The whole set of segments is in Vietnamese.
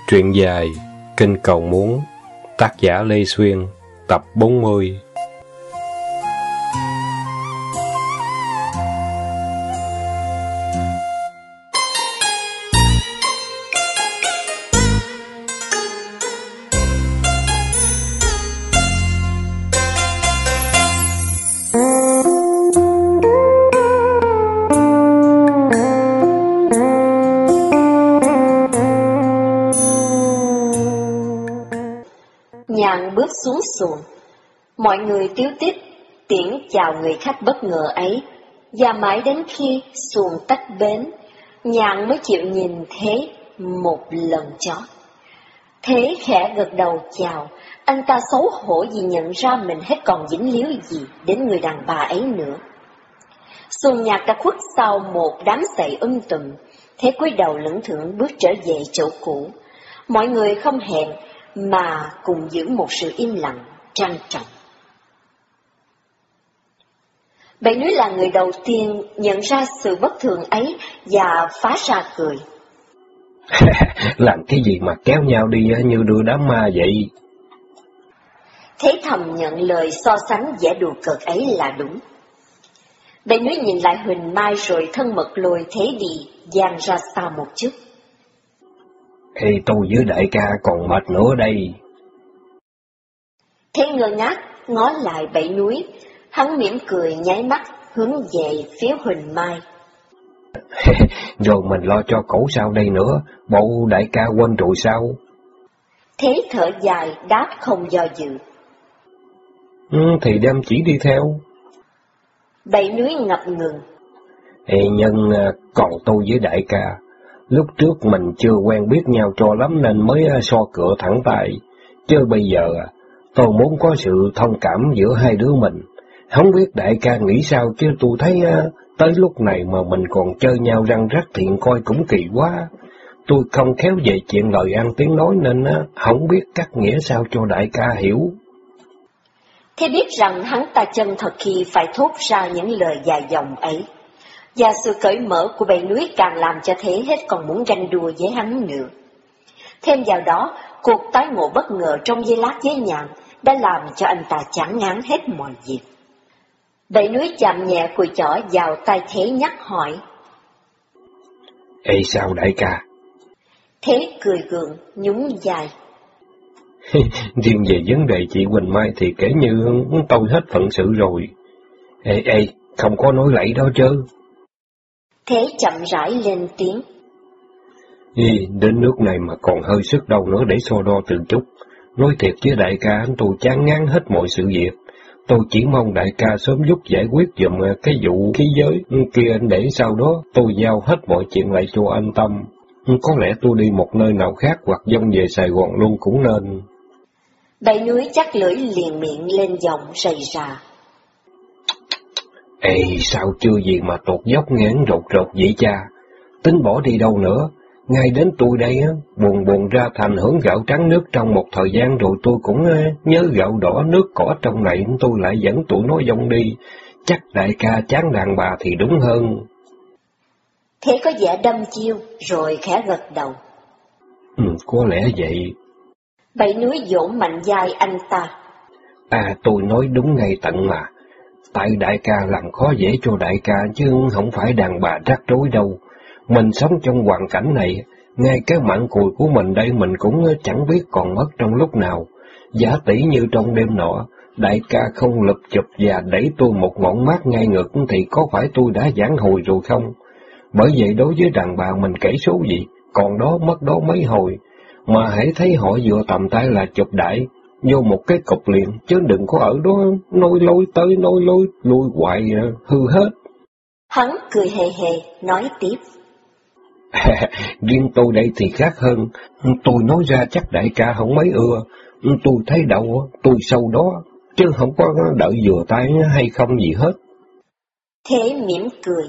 Truyện dài Kinh Cầu Muốn, tác giả Lê Xuyên, tập 40. Nhạn bước xuống xuồng, mọi người tíu tít tiễn chào người khách bất ngờ ấy, và mãi đến khi xuồng tách bến, Nhạn mới chịu nhìn Thế một lần chót. Thế khẽ gật đầu chào, anh ta xấu hổ vì nhận ra mình hết còn dính líu gì đến người đàn bà ấy nữa. Xuồng nhạc đã khuất sau một đám sậy tùm, Thế cúi đầu lững thững bước trở về chỗ cũ. Mọi người không hẹn mà cùng giữ một sự im lặng, trang trọng. Bảy Núi là người đầu tiên nhận ra sự bất thường ấy và phá ra cười. Làm cái gì mà kéo nhau đi như đưa đám ma vậy? Thế thầm nhận lời so sánh vẻ đùa cợt ấy là đúng. Bảy Núi nhìn lại Huỳnh Mai rồi thân mật lôi Thế đi, dang ra xa một chút. Ê, tôi với đại ca còn mệt nữa đây. Thế ngơ ngác ngó lại Bảy Núi, hắn mỉm cười nháy mắt hướng về phía Huỳnh Mai. Rồi mình lo cho cậu sao đây nữa, bộ đại ca quên rồi sao? Thế thở dài đáp không do dự. Thì đem chỉ đi theo. Bảy Núi ngập ngừng. Ê, nhưng còn tôi với đại ca, lúc trước mình chưa quen biết nhau cho lắm nên mới so cửa thẳng tay. Chứ bây giờ tôi muốn có sự thông cảm giữa hai đứa mình. Không biết đại ca nghĩ sao chứ tôi thấy tới lúc này mà mình còn chơi nhau răng rắc thiện coi cũng kỳ quá. Tôi không khéo về chuyện lời ăn tiếng nói nên không biết cắt nghĩa sao cho đại ca hiểu. Thế biết rằng hắn ta chân thật khi phải thốt ra những lời dài dòng ấy. Và sự cởi mở của Bảy Núi càng làm cho Thế hết còn muốn ganh đua với hắn nữa. Thêm vào đó, cuộc tái ngộ bất ngờ trong giây lát với Nhạn đã làm cho anh ta chán ngán hết mọi việc. Bảy Núi chạm nhẹ cùi chỏ vào tay Thế nhắc hỏi. Ê sao đại ca? Thế cười gượng, nhún vai. Riêng về vấn đề chị Quỳnh Mai thì kể như tôi hết phận sự rồi. Ê, không có nói lẫy đó chứ. Thế chậm rãi lên tiếng. Đến nước này mà còn hơi sức đâu nữa để so đo từ chút. Nói thiệt với đại ca, tôi chán ngán hết mọi sự việc. Tôi chỉ mong đại ca sớm giúp giải quyết giùm cái vụ khí giới kia để sau đó tôi giao hết mọi chuyện lại cho anh tâm. Có lẽ tôi đi một nơi nào khác hoặc dông về Sài Gòn luôn cũng nên. Bảy Núi chắc lưỡi liền miệng lên giọng rầy rà. Ê, sao chưa gì mà tột dốc ngán rột vậy cha? Tính bỏ đi đâu nữa? Ngay đến tôi đây buồn ra thành hưởng gạo trắng nước trong một thời gian rồi tôi cũng nhớ gạo đỏ nước cỏ trong này, tôi lại dẫn tụi nó dông đi. Chắc đại ca chán đàn bà thì đúng hơn. Thế có vẻ đâm chiêu rồi khẽ gật đầu. Có lẽ vậy. Bảy Núi vỗ mạnh vai anh ta. Tôi nói đúng ngay tận mà. Tại đại ca làm khó dễ cho đại ca chứ không phải đàn bà rắc rối đâu. Mình sống trong hoàn cảnh này, ngay cái mạng cùi của mình đây mình cũng chẳng biết còn mất trong lúc nào. Giả tỷ như trong đêm nọ, đại ca không lụp chụp và đẩy tôi một ngọn mát ngay ngực thì có phải tôi đã giảng hồi rồi không? Bởi vậy đối với đàn bà mình kể số gì, còn đó mất đó mấy hồi, mà hãy thấy họ vừa tầm tay là chụp đại, vô một cái cục liền, chứ đừng có ở đó nôi lôi tới nôi lôi lui hoài hư hết. Hắn cười hề hề, nói tiếp. Riêng tôi đây thì khác hơn, tôi nói ra chắc đại ca không mấy ưa, tôi thấy đâu tôi sâu đó, chứ không có đợi vừa tay hay không gì hết. Thế mỉm cười.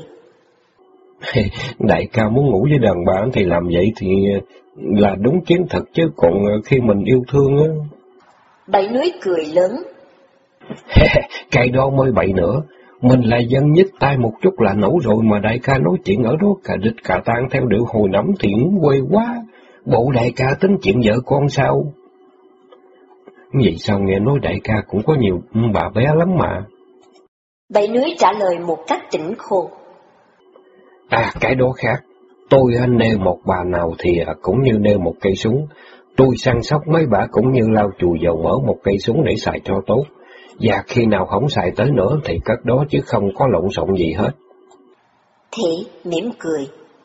Đại ca muốn ngủ với đàn bà thì làm vậy thì là đúng chiến thật, chứ còn khi mình yêu thương á. Bảy Núi cười lớn. Cái đó mới bậy nữa. Mình là dân nhích tay một chút là nổ rồi mà đại ca nói chuyện ở đó cả địch cả tan theo điệu hồi nắm thì quê quá. Bộ đại ca tính chuyện vợ con sao? Vậy sao nghe nói đại ca cũng có nhiều bà bé lắm mà. Bảy núi trả lời một cách tỉnh khôn. Cái đó khác. Tôi nêu một bà nào thì cũng như nêu một cây súng. Tôi săn sóc mấy bà cũng như lau chùi dầu mỡ một cây súng để xài cho tốt. Và khi nào không xài tới nữa thì cất đó chứ không có lộn xộn gì hết. Thế mỉm cười.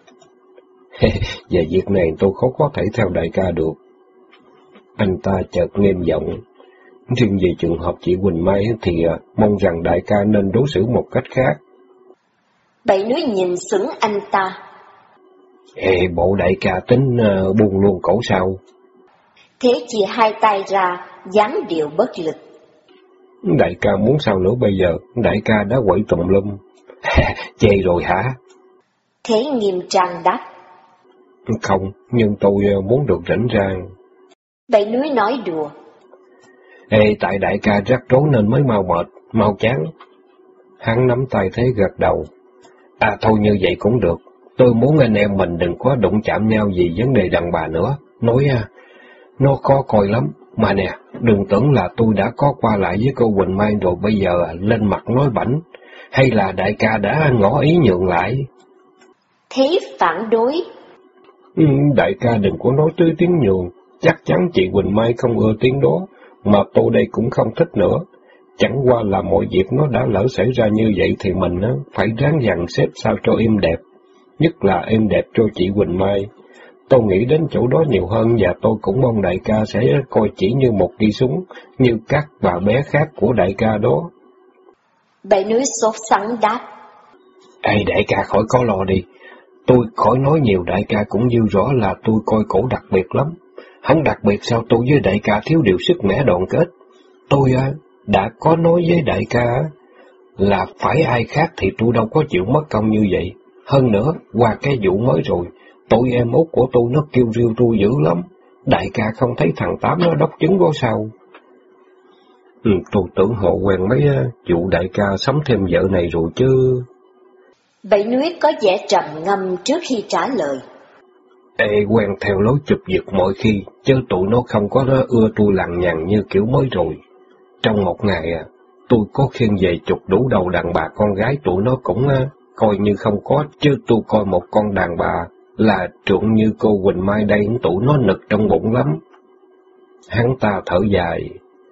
Về việc này tôi khó có thể theo đại ca được. Anh ta chợt nghiêm giọng. Riêng về trường hợp chị Quỳnh Mai thì mong rằng đại ca nên đối xử một cách khác. Bảy núi nhìn sững anh ta. Bộ đại ca tính buông luôn cổ sao? Thế chia hai tay ra, dáng điệu bất lực. Đại ca muốn sao nữa bây giờ? Đại ca đã quậy tùm lum. Chê rồi hả? Thế nghiêm trang đáp. Không, nhưng tôi muốn được rảnh rang. Bảy núi nói đùa. Tại đại ca rắc rối nên mới mau mệt, mau chán. Hắn nắm tay Thế gật đầu. Thôi như vậy cũng được. Tôi muốn anh em mình đừng có đụng chạm nhau vì vấn đề đàn bà nữa. Nói nó khó coi lắm. Mà nè, đừng tưởng là tôi đã có qua lại với cô Quỳnh Mai rồi bây giờ lên mặt nói bảnh. Hay là đại ca đã ngỏ ý nhượng lại? Thế phản đối. Đại ca đừng có nói tới tiếng nhường. Chắc chắn chị Quỳnh Mai không ưa tiếng đó. Mà tôi đây cũng không thích nữa. Chẳng qua là mọi việc nó đã lỡ xảy ra như vậy thì mình phải ráng dằn xếp sao cho êm đẹp. Nhất là êm đẹp cho chị Quỳnh Mai. Tôi nghĩ đến chỗ đó nhiều hơn và tôi cũng mong đại ca sẽ coi chỉ như một cây súng, như các bà bé khác của đại ca đó. Bảy núi sốt sắng đáp. Đại ca khỏi có lo đi. Tôi khỏi nói nhiều, đại ca cũng như rõ là tôi coi cổ đặc biệt lắm. Không đặc biệt sao tôi với đại ca thiếu điều sức mẻ đoàn kết. Tôi đã có nói với đại ca là phải ai khác thì tôi đâu có chịu mất công như vậy. Hơn nữa, qua cái vụ mới rồi, tụi em út của tôi nó kêu riêu tôi dữ lắm. Đại ca không thấy thằng Tám nó đốc chứng có sao? Tôi tưởng họ quen mấy vụ đại ca sắm thêm vợ này rồi chứ. Bảy núi có vẻ trầm ngâm trước khi trả lời. Quen theo lối chụp giật mọi khi, chứ tụi nó không có ưa tôi lằng nhằng như kiểu mới rồi. Trong một ngày, tôi có khiêng về chụp đủ đầu đàn bà con gái, tụi nó cũng coi như không có, chứ tôi coi một con đàn bà là trượng như cô Quỳnh Mai đây, tụi nó nực trong bụng lắm. Hắn ta thở dài.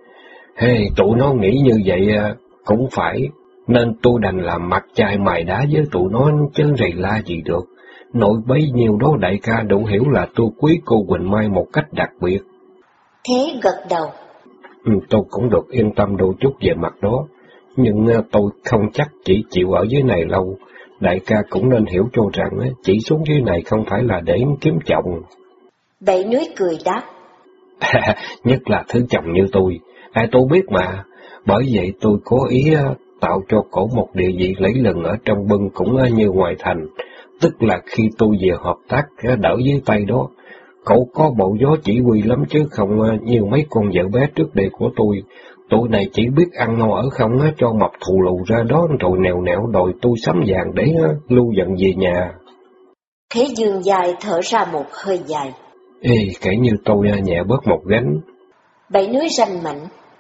Tụi nó nghĩ như vậy cũng phải, nên tôi đành làm mặt chai mài đá với tụi nó chứ rầy la gì được. Nội bấy nhiêu đó đại ca đủ hiểu là tôi quý cô Quỳnh Mai một cách đặc biệt. Thế gật đầu. Tôi cũng được yên tâm đôi chút về mặt đó, nhưng tôi không chắc chỉ chịu ở dưới này lâu. Đại ca cũng nên hiểu cho rằng chỉ xuống dưới này không phải là để kiếm chồng. Bảy núi cười đáp. Nhất là thứ chồng như tôi. Tôi biết mà, bởi vậy tôi có ý tạo cho cổ một địa vị lẫy lừng ở trong bưng cũng như ngoài thành. Tức là khi tôi về hợp tác đỡ dưới tay đó, cậu có bộ gió chỉ huy lắm chứ không như mấy con vợ bé trước đây của tôi. Tụi này chỉ biết ăn no ở không cho mập thù lù ra đó rồi nèo nẹo đòi tôi sắm vàng để lưu dần về nhà. Thế Dương dài thở ra một hơi dài. Kể như tôi nhẹ bớt một gánh. Bảy núi ranh mảnh.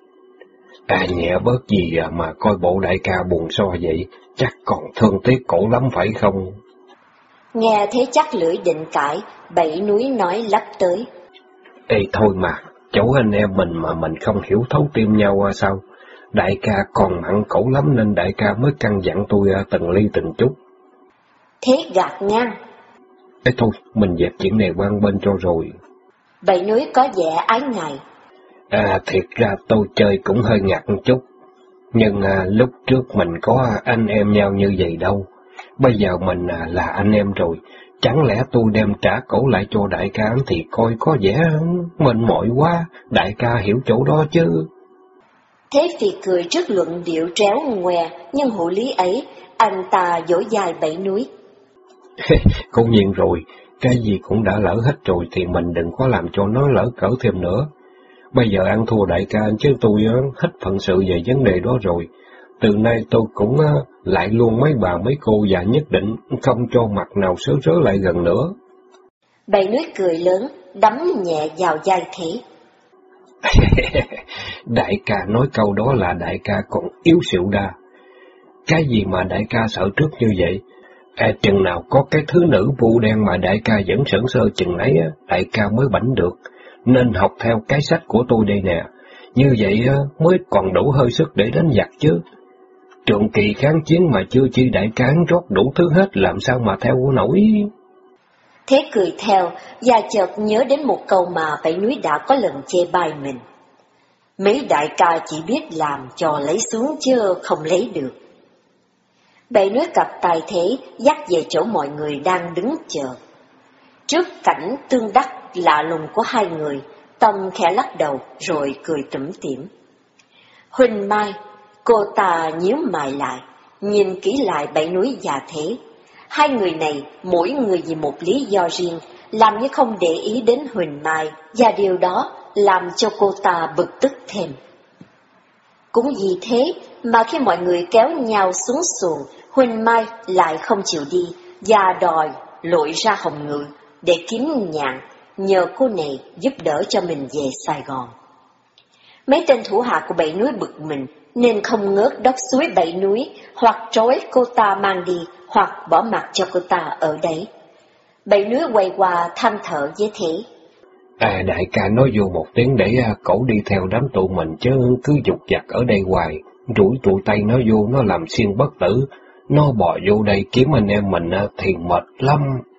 Nhẹ bớt gì mà coi bộ đại ca buồn so vậy, chắc còn thương tiếc cổ lắm phải không? Nghe thế chắc lưỡi định cãi, Bảy núi nói lắp tới. Thôi mà, chỗ anh em mình mà mình không hiểu thấu tim nhau sao? Đại ca còn mặn cổ lắm nên đại ca mới căn dặn tôi từng ly từng chút. Thế gạt ngang. Thôi, mình dẹp chuyện này qua bên cho rồi. Bảy núi có vẻ ái ngại. Thiệt ra tôi chơi cũng hơi ngặt một chút. Nhưng lúc trước mình có anh em nhau như vậy đâu. Bây giờ mình là anh em rồi. Chẳng lẽ tôi đem trả cổ lại cho đại ca thì coi có vẻ mệt mỏi quá. Đại ca hiểu chỗ đó chứ. Thế Phi cười trước luận điệu tréo ngoe, nhưng hộ lý ấy, anh ta dỗ dài Bảy núi. Cố nhiên rồi, cái gì cũng đã lỡ hết rồi thì mình đừng có làm cho nó lỡ cỡ thêm nữa. Bây giờ ăn thua đại ca chứ tôi hết phận sự về vấn đề đó rồi. Từ nay tôi cũng lại luôn mấy bà mấy cô và nhất định không cho mặt nào sớ rớ lại gần nữa. Bảy núi cười lớn, đấm nhẹ vào vai Thế. Đại ca nói câu đó là đại ca còn yếu xịu đa. Cái gì mà đại ca sợ trước như vậy? Chừng nào có cái thứ nữ vu đen mà đại ca vẫn sững sờ chừng ấy, đại ca mới bảnh được. Nên học theo cái sách của tôi đây nè. Như vậy mới còn đủ hơi sức để đánh giặc chứ. Trường kỳ kháng chiến mà chưa chi đại ca trót đủ thứ hết, làm sao mà theo nổi. Thế cười theo, và chợt nhớ đến một câu mà Bảy núi đã có lần chê bai mình. Mấy đại ca chỉ biết làm cho lấy xuống chứ không lấy được. Bảy núi cặp tài Thế dắt về chỗ mọi người đang đứng chờ. Trước cảnh tương đắc lạ lùng của hai người, Tâm khẽ lắc đầu rồi cười tủm tỉm. Huỳnh Mai, cô ta nhíu mày lại, nhìn kỹ lại Bảy núi và Thế. Hai người này, mỗi người vì một lý do riêng, làm như không để ý đến Huỳnh Mai, và điều đó làm cho cô ta bực tức thêm. Cũng vì thế mà khi mọi người kéo nhau xuống xuồng, Huỳnh Mai lại không chịu đi, và đòi lội ra Hồng Ngự để kiếm nhạn, nhờ cô này giúp đỡ cho mình về Sài Gòn. Mấy tên thủ hạ của Bảy núi bực mình, nên không ngớt đốc suối Bảy núi, hoặc trói cô ta mang đi, hoặc bỏ mặc cho cô ta ở đấy. Bảy núi quay qua than thở với Thế. Đại ca nói vô một tiếng để cổ đi theo đám tụi mình, chứ cứ dục dặt ở đây hoài, rủi tụi Tây nó vô nó làm xiên bất tử, nó bò vô đây kiếm anh em mình thì mệt lắm.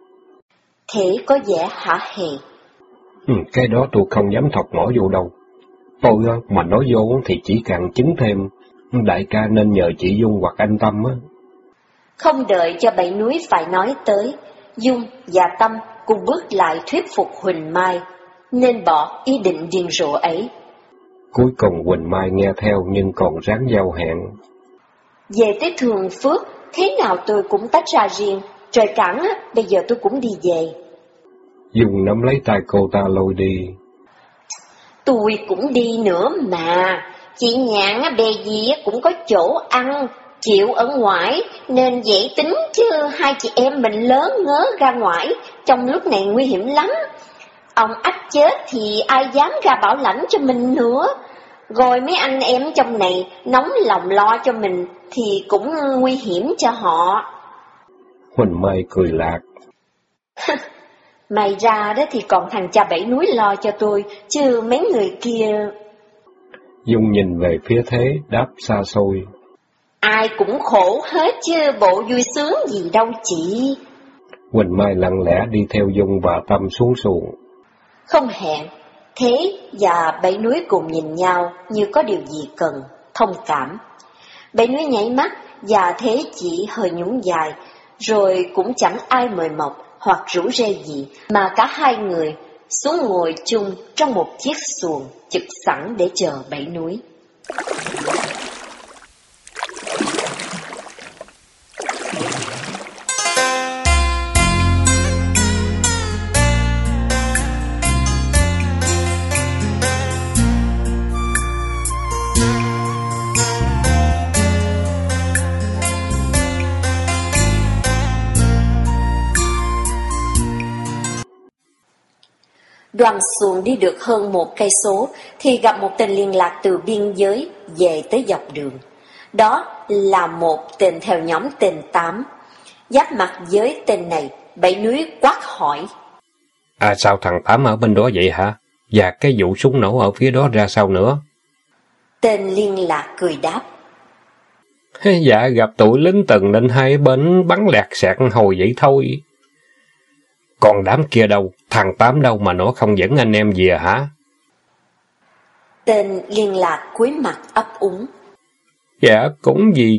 Thế có vẻ hả hề. Cái đó tôi không dám thọc mỏ vô đâu. Tôi mà nói vô thì chỉ càng chứng thêm, đại ca nên nhờ chị Dung hoặc anh Tâm á. Không đợi cho Bảy núi phải nói tới, Dung và Tâm cùng bước lại thuyết phục Huỳnh Mai, nên bỏ ý định điên rồ ấy. Cuối cùng Huỳnh Mai nghe theo nhưng còn ráng giao hẹn. Về tới Thường Phước, thế nào tôi cũng tách ra riêng, trời cản á, bây giờ tôi cũng đi về. Dung nắm lấy tay cô ta lôi đi. Tôi cũng đi nữa mà, chị Nhạn á, bề gì cũng có chỗ ăn, chịu ở ngoài, nên dễ tính chứ hai chị em mình lớn ngớ ra ngoài, trong lúc này nguy hiểm lắm. Ông ách chết thì ai dám ra bảo lãnh cho mình nữa. Rồi mấy anh em trong này nóng lòng lo cho mình thì cũng nguy hiểm cho họ. Huỳnh Mai cười lạc. Mày ra đó thì còn thằng cha Bảy núi lo cho tôi, chứ mấy người kia... Dung nhìn về phía Thế, đáp xa xôi. Ai cũng khổ hết chứ bộ vui sướng gì đâu chị. Huỳnh Mai lặng lẽ đi theo Dung và Tâm xuống xuồng. Không hẹn, Thế và Bảy núi cùng nhìn nhau như có điều gì cần, thông cảm. Bảy núi nháy mắt và Thế chỉ hơi nhún dài, rồi cũng chẳng ai mời mọc hoặc rủ rê gì, mà cả hai người xuống ngồi chung trong một chiếc xuồng trực sẵn để chờ Bảy núi. Đoàn xuồng đi được hơn 1 cây số thì gặp một tên liên lạc từ biên giới về tới dọc đường. Đó là một tên theo nhóm tên 8. Giáp mặt với tên này, Bảy núi quát hỏi. Sao thằng Tám ở bên đó vậy hả? Và cái vụ súng nổ ở phía đó ra sao nữa? Tên liên lạc cười đáp. Dạ, gặp tụi lính Tần nên hai bên bắn lẹt xẹt hồi vậy thôi. Còn đám kia đâu? Thằng Tám đâu mà nó không dẫn anh em về hả? Tên liên lạc cúi mặt ấp úng. Dạ, cũng vì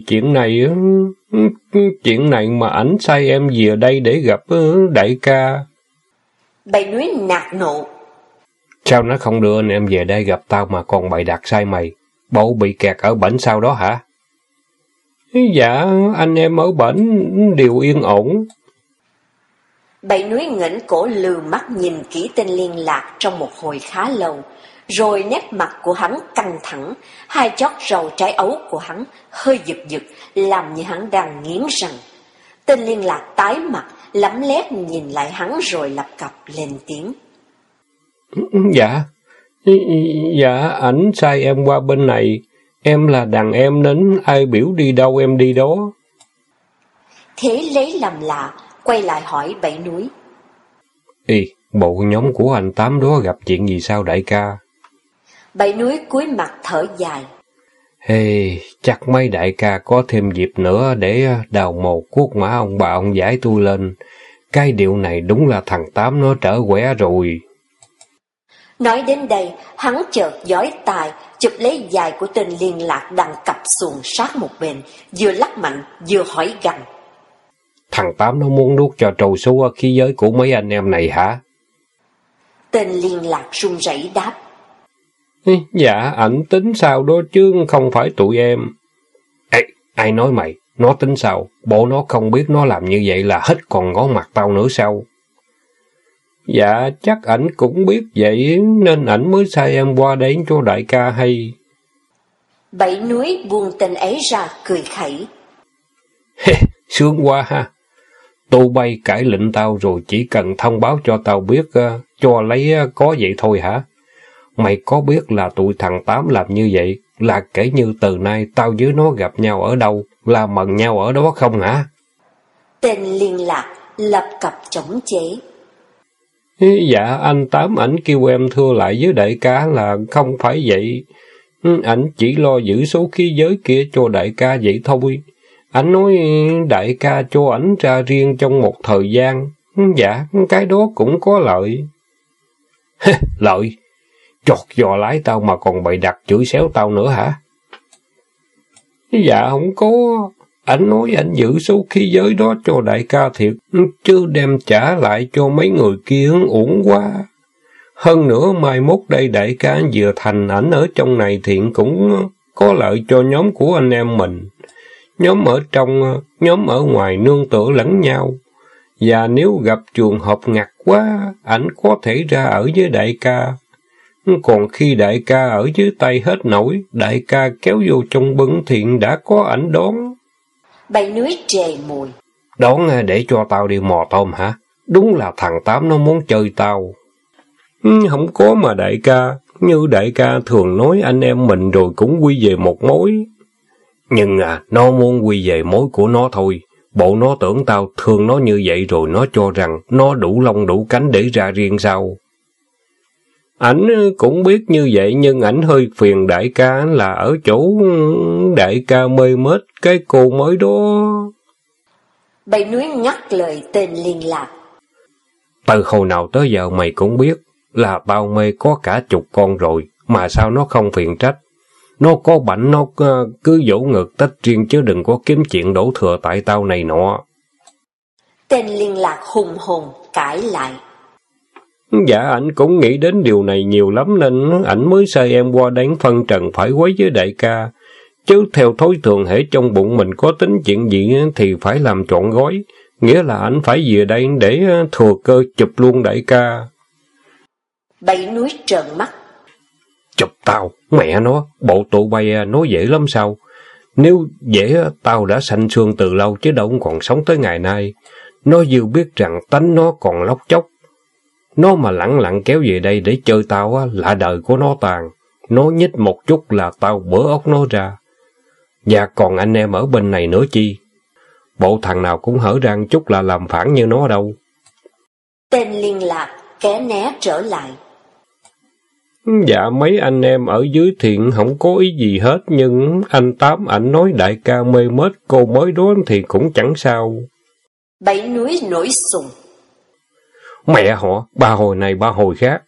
chuyện này mà ảnh sai em về đây để gặp đại ca. Bảy núi nạt nộ. Sao nó không đưa anh em về đây gặp tao mà còn bày đặt sai mày? Bộ bị kẹt ở bển sau đó hả? Dạ, anh em ở bển đều yên ổn. Bảy núi nghển cổ lừ mắt nhìn kỹ tên liên lạc trong một hồi khá lâu, rồi nét mặt của hắn căng thẳng, hai chót râu trái ấu của hắn hơi giật giật, làm như hắn đang nghiến răng. Tên liên lạc tái mặt, lấm lét nhìn lại hắn rồi lập cập lên tiếng. Dạ, ảnh sai em qua bên này. Em là đàn em nên ai biểu đi đâu em đi đó. Thế lấy làm lạ, quay lại hỏi Bảy Núi. Bộ nhóm của anh Tám đó gặp chuyện gì sao đại ca? Bảy Núi cúi mặt thở dài. Chắc mấy đại ca có thêm dịp nữa để đào mồ cuốc mã ông bà ông giải tôi lên. Cái điều này đúng là thằng Tám nó trở quẻ rồi. Nói đến đây, hắn chợt giói tai, chụp lấy giày của tên liên lạc đang cặp xuồng sát một bên, vừa lắc mạnh, vừa hỏi gằn. Thằng Tám nó muốn nuốt cho trâu số khí giới của mấy anh em này hả? Tên liên lạc run rẩy đáp. Dạ, ảnh tính sao đó chứ không phải tụi em. Ai nói mày, nó tính sao? Bộ nó không biết nó làm như vậy là hết còn ngó mặt tao nữa sao? Dạ, chắc ảnh cũng biết vậy nên ảnh mới sai em qua đây cho đại ca hay. Bảy Núi buông tên ấy ra cười khẩy. Sướng quá ha. Tụi bay cãi lệnh tao rồi chỉ cần thông báo cho tao biết cho lấy có vậy thôi hả? Mày có biết là tụi thằng Tám làm như vậy là kể như từ nay tao với nó gặp nhau ở đâu là mần nhau ở đó không hả? Tên liên lạc lập cập chống chế. Dạ, anh Tám ảnh kêu em thưa lại với đại ca là không phải vậy. Ảnh chỉ lo giữ số khí giới kia cho đại ca vậy thôi. Ảnh nói đại ca cho ảnh ra riêng trong một thời gian. Dạ, cái đó cũng có lợi. Lợi? Chọt giò lái tao mà còn bày đặt chửi xéo tao nữa hả? Dạ, không có. Ảnh nói ảnh giữ số khí giới đó cho đại ca thiệt, chứ đem trả lại cho mấy người kia uổng quá. Hơn nữa, mai mốt đây đại ca vừa thành ảnh ở trong này thiện cũng có lợi cho nhóm của anh em mình. Nhóm ở trong, nhóm ở ngoài nương tựa lẫn nhau. Và nếu gặp trường hợp ngặt quá, ảnh có thể ra ở với đại ca. Còn khi đại ca ở dưới tay hết nổi, đại ca kéo vô trong bưng thiện đã có ảnh đón. Bảy Núi trề mùi. Đón để cho tao đi mò tôm hả? Đúng là thằng Tám nó muốn chơi tao. Không có mà đại ca, như đại ca thường nói anh em mình rồi cũng quy về một mối. Nhưng nó muốn quy về mối của nó thôi. Bộ nó tưởng tao thương nó như vậy rồi nó cho rằng nó đủ lông đủ cánh để ra riêng sao. Ảnh cũng biết như vậy nhưng ảnh hơi phiền đại ca là ở chỗ đại ca mê mết cái cô mới đó. Bảy Núi ngắt lời tên liên lạc. Từ hồi nào tới giờ mày cũng biết là tao mê có cả chục con rồi, mà sao nó không phiền trách. Nó có bảnh nó cứ vỗ ngực tách riêng chứ đừng có kiếm chuyện đổ thừa tại tao này nọ. Tên liên lạc hùng hồn cãi lại. Dạ, ảnh cũng nghĩ đến điều này nhiều lắm nên ảnh mới sai em qua đánh phân trần phải quấy với đại ca. Chứ theo thói thường hễ trong bụng mình có tính chuyện gì thì phải làm trọn gói. Nghĩa là ảnh phải về đây để thừa cơ chụp luôn đại ca. Bảy Núi trợn mắt. Chụp tao? Mẹ nó, bộ tụi bay nói dễ lắm sao? Nếu dễ tao đã sanh xương từ lâu chứ đâu còn sống tới ngày nay. Nó vừa biết rằng tánh nó còn lóc chóc. Nó mà lẳng lặng kéo về đây để chơi tao là đời của nó tàn. Nó nhích một chút là tao bỡ ốc nó ra. Và còn anh em ở bên này nữa chi? Bộ thằng nào cũng hở răng chút là làm phản như nó đâu. Tên liên lạc ké né trở lại. Dạ, mấy anh em ở dưới thiện không có ý gì hết, nhưng anh Tám ảnh nói đại ca mê mết cô mới đó thì cũng chẳng sao. Bảy Núi nổi sùng. Mẹ họ, ba hồi này ba hồi khác.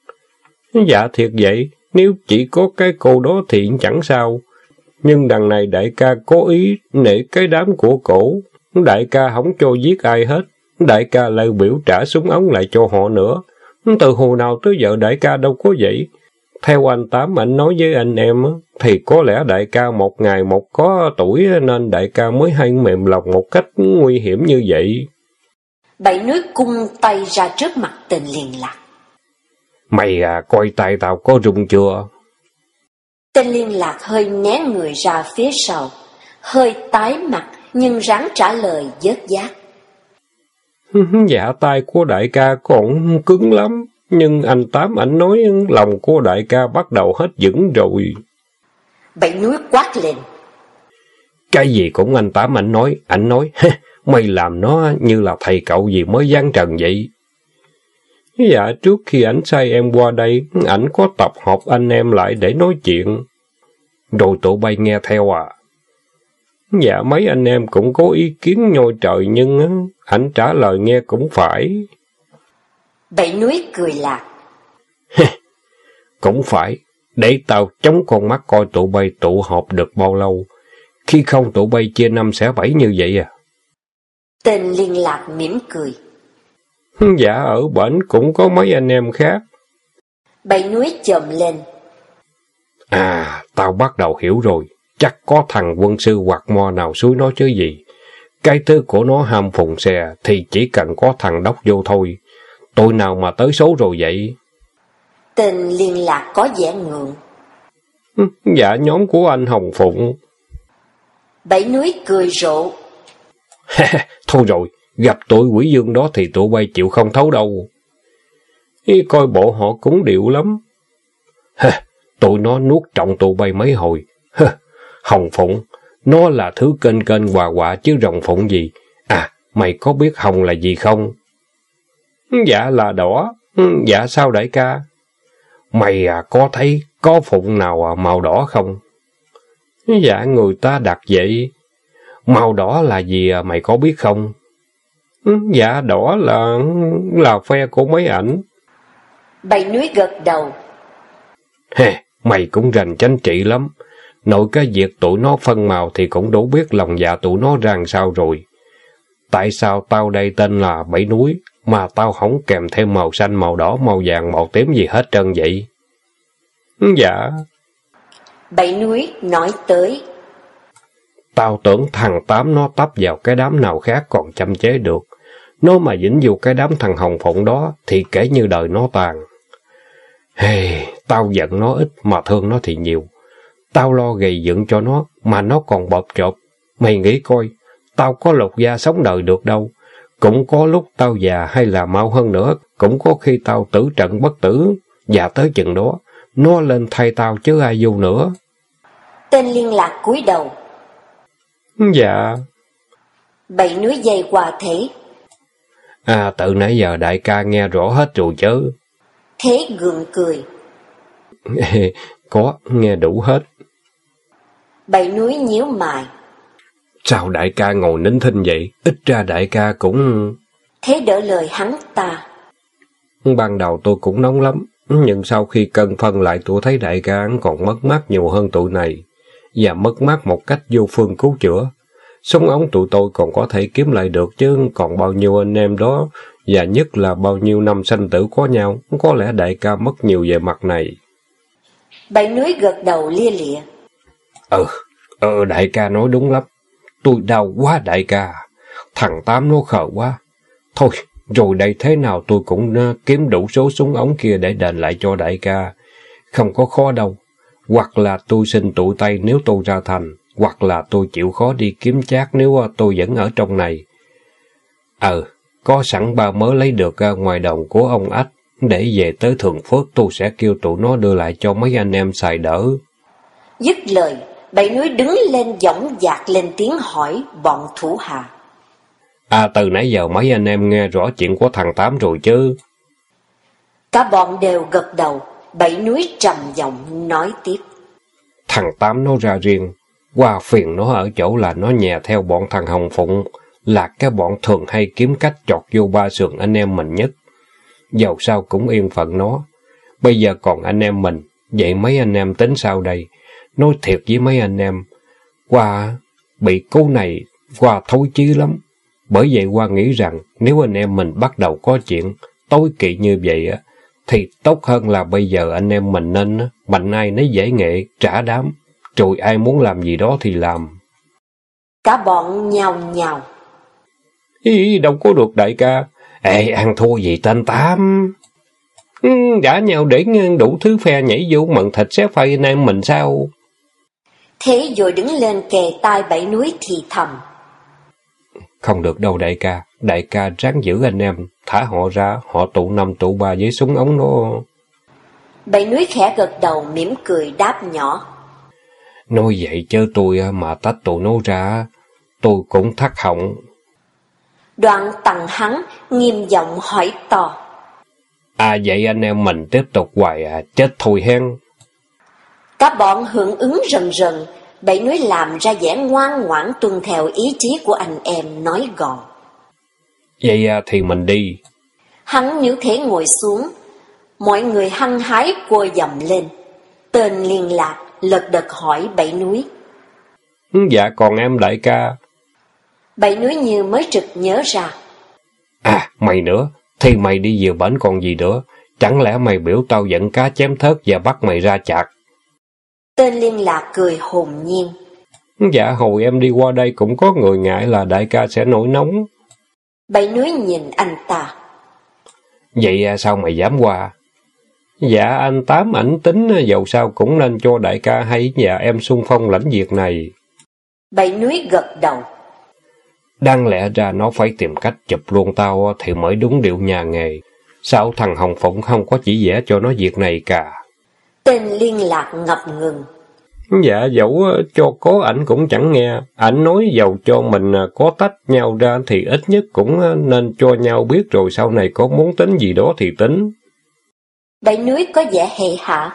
Dạ thiệt vậy, nếu chỉ có cái cô đó thì chẳng sao. Nhưng đằng này đại ca có ý nể cái đám của cổ. Đại ca không cho giết ai hết. Đại ca lại biểu trả súng ống lại cho họ nữa. Từ hồi nào tới giờ đại ca đâu có vậy. Theo anh Tám anh nói với anh em thì có lẽ đại ca một ngày một có tuổi nên đại ca mới hay mềm lòng một cách nguy hiểm như vậy. Bảy Núi cung tay ra trước mặt tên liên lạc. Mày coi tay tao có rung chưa? Tên liên lạc hơi né người ra phía sau, hơi tái mặt nhưng ráng trả lời dớt dác. Dạ tay của đại ca còn cứng lắm, nhưng anh Tám ảnh nói lòng của đại ca bắt đầu hết vững rồi. Bảy núi quát lên. Cái gì cũng anh Tám ảnh nói, mày làm nó như là thầy cậu gì mới giáng trần vậy. Dạ trước khi ảnh sai em qua đây, ảnh có tập hợp anh em lại để nói chuyện. Rồi tụi bay nghe theo à? Dạ mấy anh em cũng có ý kiến nhoi trời nhưng ảnh trả lời nghe cũng phải. Bảy núi cười lạc. Cũng phải, để tao chống con mắt coi tụi bay tụ họp được bao lâu. Khi không tụi bay chia năm xẻ bảy như vậy à? Tên liên lạc mỉm cười. Dạ ở bển cũng có mấy anh em khác. Bảy núi chồm lên. À, tao bắt đầu hiểu rồi. Chắc có thằng quân sư hoặc mo nào xúi nó chứ gì. Cái thứ của nó ham phùng xe thì chỉ cần có thằng đốc vô thôi. Tụi nào mà tới số rồi vậy? Tên liên lạc có vẻ ngượng. Dạ nhóm của anh Hồng Phụng. Bảy núi cười rộ. Thôi rồi, gặp tụi quỷ dương đó thì tụi bay chịu không thấu đâu. Coi bộ họ cũng điệu lắm. Tụi nó nuốt trọng tụi bay mấy hồi. Hồng Phụng, nó là thứ kênh hòa quạ chứ rồng phụng gì. À, mày có biết hồng là gì không? Dạ là đỏ. Dạ sao đại ca? Mày có thấy có phụng nào màu đỏ không? Dạ người ta đặt vậy. Màu đỏ là gì mày có biết không? Dạ đỏ là phe của mấy ảnh. Bảy núi gật đầu. Mày cũng rành chính trị lắm. Nội cái việc tụi nó phân màu thì cũng đủ biết lòng dạ tụi nó ra sao rồi. Tại sao tao đây tên là Bảy Núi, mà tao không kèm thêm màu xanh, màu đỏ, màu vàng, màu tím gì hết trơn vậy? Dạ. Bảy núi nói tới. Tao tưởng thằng Tám nó tấp vào cái đám nào khác còn chăm chế được. Nó mà dính vô cái đám thằng Hồng Phụng đó thì kể như đời nó tàn. Tao giận nó ít mà thương nó thì nhiều. Tao lo gầy dựng cho nó mà nó còn bợp chộp. Mày nghĩ coi, tao có lột da sống đời được đâu. Cũng có lúc tao già hay là mau hơn nữa, cũng có khi tao tử trận bất tử. Và tới chừng đó, nó lên thay tao chứ ai vô nữa. Tên liên lạc cúi đầu. Dạ. Bảy núi dây qua thế. À, từ nãy giờ đại ca nghe rõ hết rồi chứ. Thế gượng cười. Có, nghe đủ hết. Bảy núi nhíu mày. Sao đại ca ngồi nín thinh vậy? Ít ra đại ca cũng... Thế đỡ lời hắn ta. Ban đầu tôi cũng nóng lắm, nhưng sau khi cân phân lại tôi thấy đại ca còn mất mát nhiều hơn tụi này. Và mất mát một cách vô phương cứu chữa. Súng ống tụi tôi còn có thể kiếm lại được chứ còn bao nhiêu anh em đó, và nhất là bao nhiêu năm sanh tử có nhau, có lẽ đại ca mất nhiều về mặt này. Bảy núi gật đầu lia lịa. Đại ca nói đúng lắm. Tôi đau quá đại ca. Thằng Tám nó khờ quá. Thôi, rồi đây thế nào tôi cũng kiếm đủ số súng ống kia để đền lại cho đại ca. Không có khó đâu. Hoặc là tôi xin tụi tay nếu tôi ra thành, hoặc là tôi chịu khó đi kiếm chác nếu tôi vẫn ở trong này. Có sẵn 3 mớ lấy được ngoài đồng của ông Ách, để về tới Thường Phước tôi sẽ kêu tụi nó đưa lại cho mấy anh em xài đỡ. Dứt lời, Bảy núi đứng lên dõng dạc lên tiếng hỏi bọn thủ hạ. Từ nãy giờ mấy anh em nghe rõ chuyện của thằng Tám rồi chứ? Cả bọn đều gật đầu. Bảy núi trầm giọng nói tiếp. Thằng Tám nó ra riêng. Qua phiền nó ở chỗ là nó nhè theo bọn thằng Hồng Phụng, là cái bọn thường hay kiếm cách chọt vô ba sườn anh em mình nhất. Dầu sao cũng yên phận nó. Bây giờ còn anh em mình, vậy mấy anh em tính sao đây? Nói thiệt với mấy anh em, Qua bị cô này, Qua thối chí lắm. Bởi vậy Qua nghĩ rằng nếu anh em mình bắt đầu có chuyện tối kỵ như vậy thì tốt hơn là bây giờ anh em mình nên mạnh ai nấy dễ nghệ, trả đám, rồi ai muốn làm gì đó thì làm. Cả bọn nhào nhào. Đâu có được đại ca. Ăn thua gì tên Tám. Đã nhau để đủ thứ phe nhảy vô mận thịt xé phây anh em mình sao? Thế rồi đứng lên kề tai Bảy núi thì thầm. Không được đâu đại ca ráng giữ anh em, thả họ ra, họ tụ 5 tụ 3 với súng ống nó. Bảy núi khẽ gật đầu mỉm cười đáp nhỏ. Nói vậy chứ tôi mà tách tụi nó ra, tôi cũng thắt họng. Đoạn Tằng hắn nghiêm giọng hỏi to. À vậy anh em mình tiếp tục hoài chết thôi hen. Cả bọn hưởng ứng rần rần, Bảy núi làm ra vẻ ngoan ngoãn tuân theo ý chí của anh em nói gọn. Vậy thì mình đi. Hắn nếu thế ngồi xuống, mọi người hăng hái cua dầm lên. Tên liên lạc lật đật hỏi Bảy núi. Dạ còn em đại ca. Bảy núi như mới trực nhớ ra. À mày nữa, thì mày đi vừa bển còn gì nữa, chẳng lẽ mày biểu tao dẫn cá chém thớt và bắt mày ra chạc? Tên liên lạc cười hồn nhiên. Dạ hồi em đi qua đây cũng có người ngại là đại ca sẽ nổi nóng. Bảy núi nhìn anh ta. Vậy sao mày dám qua? Dạ anh Tám ảnh tính dầu sao cũng nên cho đại ca hay và em xung phong lãnh việc này. Bảy núi gật đầu. Đáng lẽ ra nó phải tìm cách chụp luôn tao thì mới đúng điệu nhà nghề. Sao thằng Hồng Phụng không có chỉ vẽ cho nó việc này cả? Tên liên lạc ngập ngừng. Dạ dẫu cho có ảnh cũng chẳng nghe. Ảnh nói dầu cho mình có tách nhau ra thì ít nhất cũng nên cho nhau biết rồi sau này có muốn tính gì đó thì tính. Bảy núi có vẻ hệ hạ.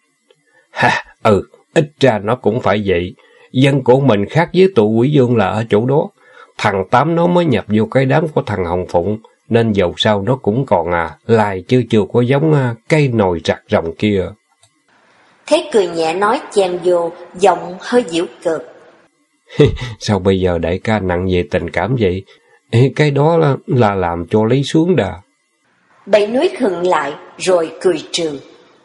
Ít ra nó cũng phải vậy. Dân của mình khác với tụi Quỷ Dương là ở chỗ đó. Thằng Tám nó mới nhập vô cái đám của thằng Hồng Phụng, nên dầu sao nó cũng còn lai chứ chưa có giống cây nồi rặt rồng kia. Thế cười nhẹ nói chen vô, giọng hơi giễu cợt. Sao bây giờ đại ca nặng về tình cảm vậy? Cái đó là làm cho lấy xuống đà. Bảy núi khựng lại, rồi cười trừ.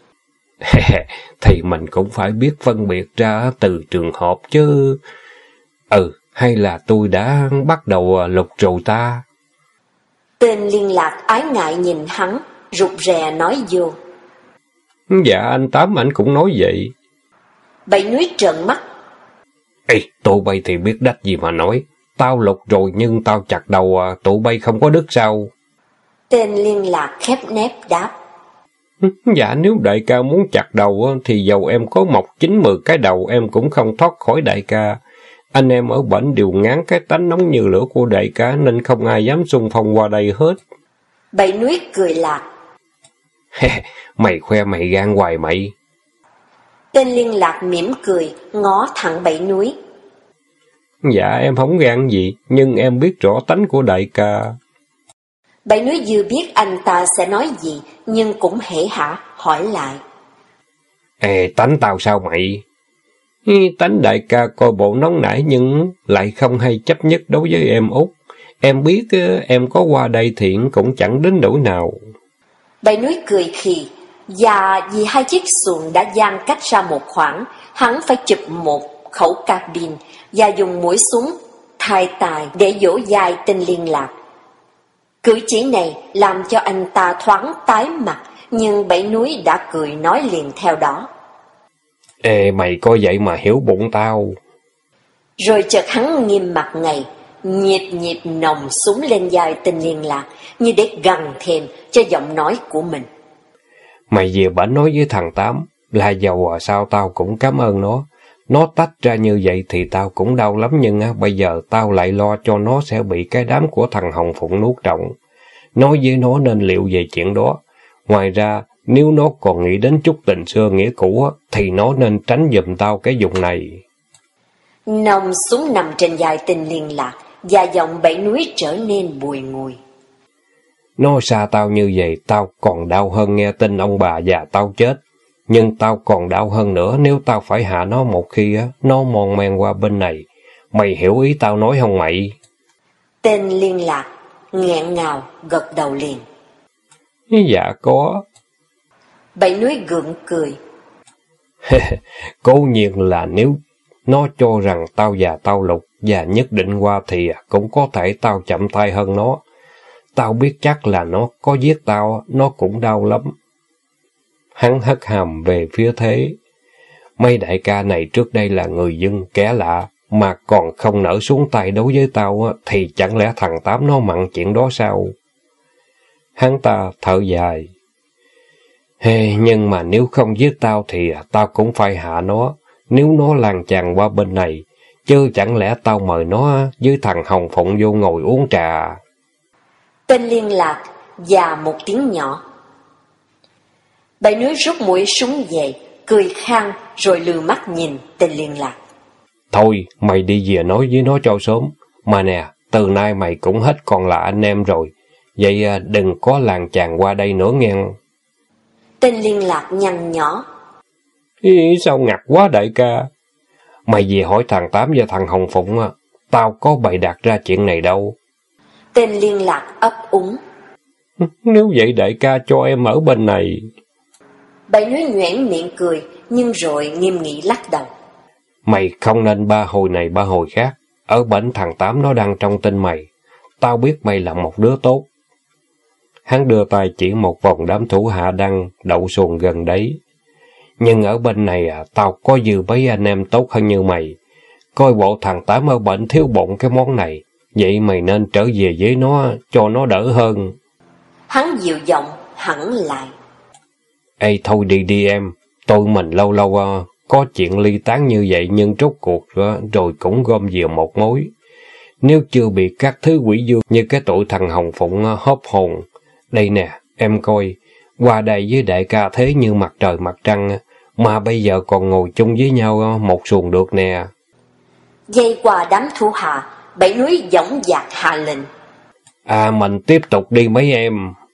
Thì mình cũng phải biết phân biệt ra từ trường hợp chứ. Hay là tôi đã bắt đầu lục rồi ta? Tên liên lạc ái ngại nhìn hắn, rụt rè nói vô. Dạ anh Tám ảnh cũng nói vậy. Bảy núi trợn mắt. Tụi bay thì biết đách gì mà nói. Tao lục rồi nhưng tao chặt đầu tụi bay không có đứt sao? Tên liên lạc khép nép đáp. Dạ nếu đại ca muốn chặt đầu thì dầu em có mọc 9-10 cái đầu em cũng không thoát khỏi đại ca. Anh em ở bển đều ngán cái tánh nóng như lửa của đại ca nên không ai dám xung phong qua đây hết. Bảy núi cười lạc. Mày khoe mày gan hoài mày. Tên liên lạc mỉm cười, ngó thẳng Bảy núi. Dạ em không gan gì, nhưng em biết rõ tánh của đại ca. Bảy núi vừa biết anh ta sẽ nói gì, nhưng cũng hể hả, hỏi lại. Tánh tao sao mày? Tánh đại ca coi bộ nóng nảy nhưng lại không hay chấp nhất đối với em út. Em biết em có qua đây thiện cũng chẳng đến nỗi nào. Bảy núi cười khì, và vì hai chiếc xuồng đã giang cách ra một khoảng, hắn phải chụp một khẩu cabin và dùng mũi súng thay tài để dỗ dai tên liên lạc. Cử chỉ này làm cho anh ta thoáng tái mặt, nhưng Bảy núi đã cười nói liền theo đó. Mày coi vậy mà hiểu bụng tao. Rồi chợt hắn nghiêm mặt ngay, nhịp nòng súng lên vai tên liên lạc, như để gằn thêm cho giọng nói của mình. Mày về bển nói với thằng Tám, là dầu sao tao cũng cảm ơn nó. Nó tách ra như vậy thì tao cũng đau lắm nhưng bây giờ tao lại lo cho nó sẽ bị cái đám của thằng Hồng Phụng nuốt trọn. Nói với nó nên liệu về chuyện đó. Ngoài ra, nếu nó còn nghĩ đến chút tình xưa nghĩa cũ thì nó nên tránh giùm tao cái vùng này. Nòng súng nằm trên vai tên liên lạc, và giọng Bảy núi trở nên bùi ngùi. Nó xa tao như vậy, tao còn đau hơn nghe tin ông bà già tao chết. Nhưng tao còn đau hơn nữa nếu tao phải hạ nó một khi nó mòn men qua bên này. Mày hiểu ý tao nói không mày? Tên liên lạc nghẹn ngào gật đầu liền. Dạ có. Bảy núi gượng cười. Cố nhiên là nếu nó cho rằng tao và tao lục và nhất định qua thì cũng có thể tao chậm tay hơn nó. Tao biết chắc là nó có giết tao, nó cũng đau lắm. Hắn hất hàm về phía Thế. Mấy đại ca này trước đây là người dân, kẻ lạ, mà còn không nỡ xuống tay đối với tao, thì chẳng lẽ thằng Tám nó mặn chuyện đó sao? Hắn ta thở dài. Nhưng mà nếu không giết tao thì tao cũng phải hạ nó, nếu nó lan tràn qua bên này, chứ chẳng lẽ tao mời nó với thằng Hồng Phụng vô ngồi uống trà. Tên liên lạc và một tiếng nhỏ. Bảy núi rút mũi súng về, cười khang rồi lừa mắt nhìn tên liên lạc. Thôi, mày đi về nói với nó cho sớm. Mà nè, từ nay mày cũng hết còn là anh em rồi. Vậy đừng có làng tràn qua đây nữa nghe. Tên liên lạc nhăn nhỏ. Sao ngặt quá đại ca? Mày về hỏi thằng Tám và thằng Hồng Phụng, tao có bày đặt ra chuyện này đâu. Tên liên lạc ấp úng. Nếu vậy đại ca cho em ở bên này. Bảy núi nhoẻn miệng cười, nhưng rồi nghiêm nghị lắc đầu. Mày không nên ba hồi này ba hồi khác. Ở bển thằng Tám nó đang trong tin mày. Tao biết mày là một đứa tốt. Hắn đưa tay chỉ một vòng đám thủ hạ đang đậu xuồng gần đấy. Nhưng ở bên này tao có dư mấy anh em tốt hơn như mày. Coi bộ thằng Tám ở bển thiếu bụng cái món này. Vậy mày nên trở về với nó, cho nó đỡ hơn. Hắn dịu giọng hẳn lại. Ê thôi đi em. Tụi mình lâu lâu có chuyện ly tán như vậy, nhưng rốt cuộc rồi cũng gom về một mối. Nếu chưa bị các thứ quỷ dương như cái tụi thằng Hồng Phụng hốt hồn. Đây nè, em coi, qua đây với đại ca thế như mặt trời mặt trăng, mà bây giờ còn ngồi chung với nhau một xuồng được nè. Dây qua đám thủ hạ, bảy núi dõng dạc hạ lệnh. Mình tiếp tục đi mấy em.